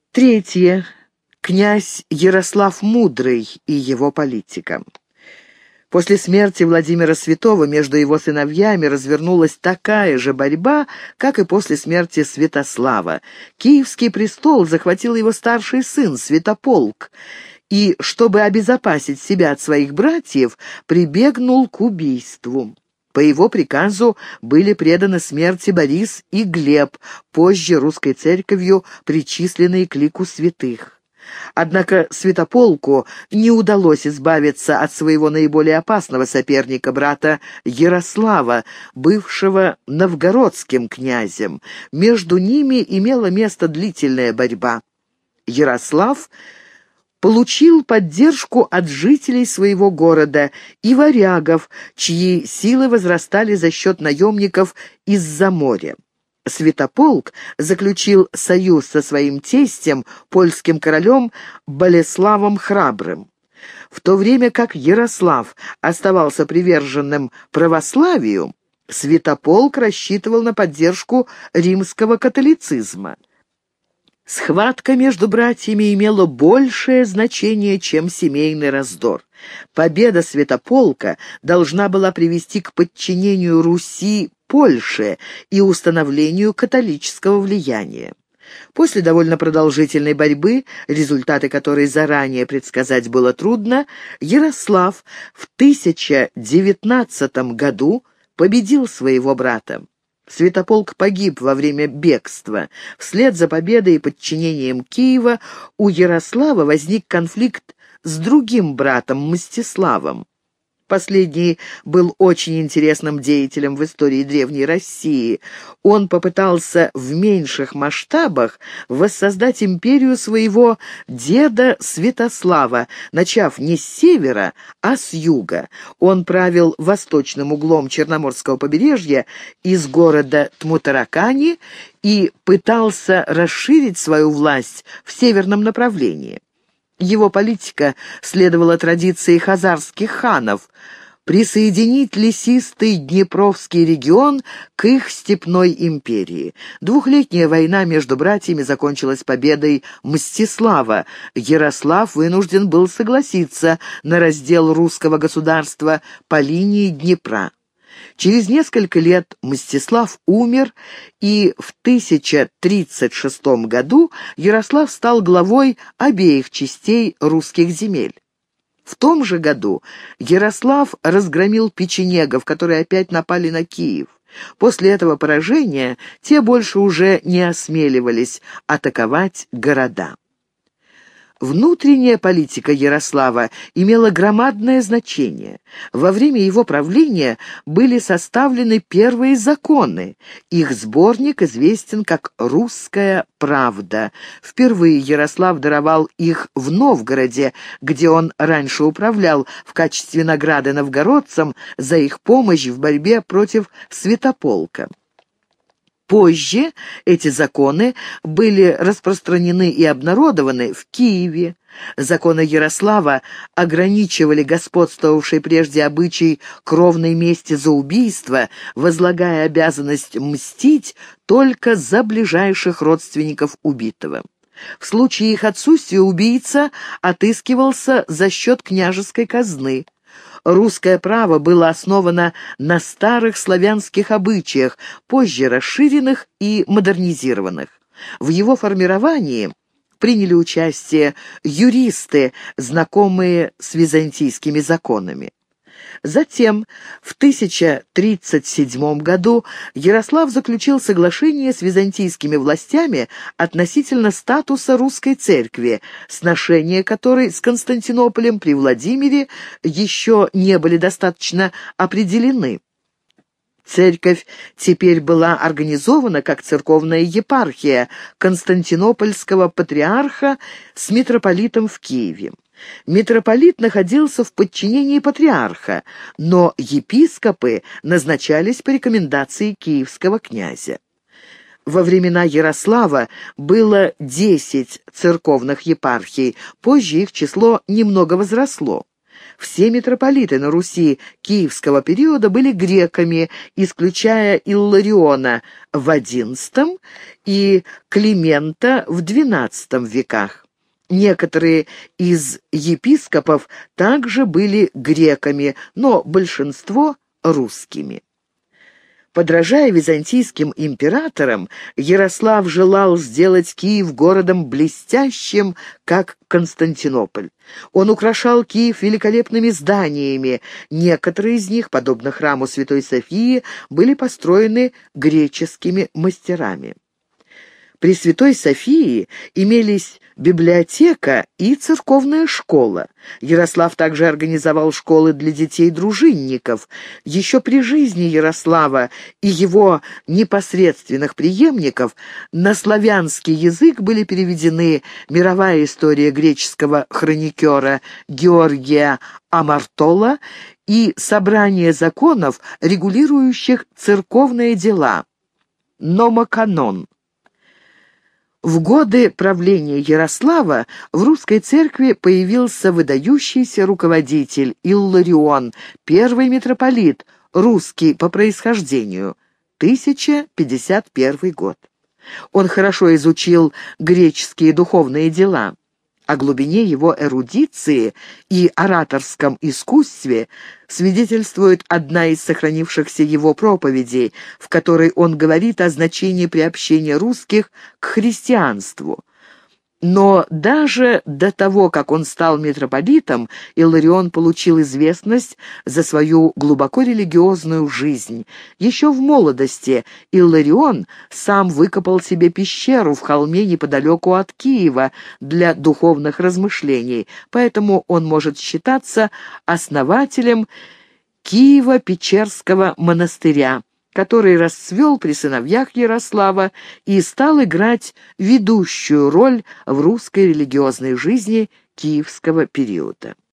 Третье. Князь Ярослав Мудрый и его политика. После смерти Владимира Святого между его сыновьями развернулась такая же борьба, как и после смерти Святослава. Киевский престол захватил его старший сын Святополк, и, чтобы обезопасить себя от своих братьев, прибегнул к убийству. По его приказу были преданы смерти Борис и Глеб, позже русской церковью причисленные к лику святых. Однако Святополку не удалось избавиться от своего наиболее опасного соперника, брата Ярослава, бывшего новгородским князем. Между ними имела место длительная борьба. Ярослав получил поддержку от жителей своего города и варягов, чьи силы возрастали за счет наемников из-за моря. Святополк заключил союз со своим тестем, польским королем Болеславом Храбрым. В то время как Ярослав оставался приверженным православию, Святополк рассчитывал на поддержку римского католицизма. Схватка между братьями имела большее значение, чем семейный раздор. Победа Святополка должна была привести к подчинению Руси Польше и установлению католического влияния. После довольно продолжительной борьбы, результаты которой заранее предсказать было трудно, Ярослав в 1019 году победил своего брата. Святополк погиб во время бегства. Вслед за победой и подчинением Киева у Ярослава возник конфликт с другим братом Мстиславом. Последний был очень интересным деятелем в истории Древней России. Он попытался в меньших масштабах воссоздать империю своего деда Святослава, начав не с севера, а с юга. Он правил восточным углом Черноморского побережья из города Тмутаракани и пытался расширить свою власть в северном направлении. Его политика следовала традиции хазарских ханов – присоединить лесистый Днепровский регион к их степной империи. Двухлетняя война между братьями закончилась победой Мстислава. Ярослав вынужден был согласиться на раздел русского государства по линии Днепра. Через несколько лет Мстислав умер, и в 1036 году Ярослав стал главой обеих частей русских земель. В том же году Ярослав разгромил печенегов, которые опять напали на Киев. После этого поражения те больше уже не осмеливались атаковать города. Внутренняя политика Ярослава имела громадное значение. Во время его правления были составлены первые законы. Их сборник известен как «Русская правда». Впервые Ярослав даровал их в Новгороде, где он раньше управлял, в качестве награды новгородцам за их помощь в борьбе против Святополка. Позже эти законы были распространены и обнародованы в Киеве. Законы Ярослава ограничивали господствовавший прежде обычай кровной мести за убийство, возлагая обязанность мстить только за ближайших родственников убитого. В случае их отсутствия убийца отыскивался за счет княжеской казны. Русское право было основано на старых славянских обычаях, позже расширенных и модернизированных. В его формировании приняли участие юристы, знакомые с византийскими законами. Затем, в 1037 году, Ярослав заключил соглашение с византийскими властями относительно статуса русской церкви, сношения которой с Константинополем при Владимире еще не были достаточно определены. Церковь теперь была организована как церковная епархия Константинопольского патриарха с митрополитом в Киеве. Митрополит находился в подчинении патриарха, но епископы назначались по рекомендации киевского князя. Во времена Ярослава было 10 церковных епархий, позже их число немного возросло. Все митрополиты на Руси киевского периода были греками, исключая Иллариона в XI и Климента в XII веках. Некоторые из епископов также были греками, но большинство — русскими. Подражая византийским императорам, Ярослав желал сделать Киев городом блестящим, как Константинополь. Он украшал Киев великолепными зданиями. Некоторые из них, подобно храму Святой Софии, были построены греческими мастерами. При Святой Софии имелись библиотека и церковная школа. Ярослав также организовал школы для детей-дружинников. Еще при жизни Ярослава и его непосредственных преемников на славянский язык были переведены «Мировая история греческого хроникера Георгия Амартола» и «Собрание законов, регулирующих церковные дела» Номоканон. В годы правления Ярослава в русской церкви появился выдающийся руководитель Илларион, первый митрополит, русский по происхождению, 1051 год. Он хорошо изучил греческие духовные дела. О глубине его эрудиции и ораторском искусстве свидетельствует одна из сохранившихся его проповедей, в которой он говорит о значении приобщения русских к христианству. Но даже до того, как он стал митрополитом, Илларион получил известность за свою глубоко религиозную жизнь. Еще в молодости Илларион сам выкопал себе пещеру в холме неподалеку от Киева для духовных размышлений, поэтому он может считаться основателем Киево-Печерского монастыря, который расцвел при сыновьях Ярослава и стал играть ведущую роль в русской религиозной жизни киевского периода.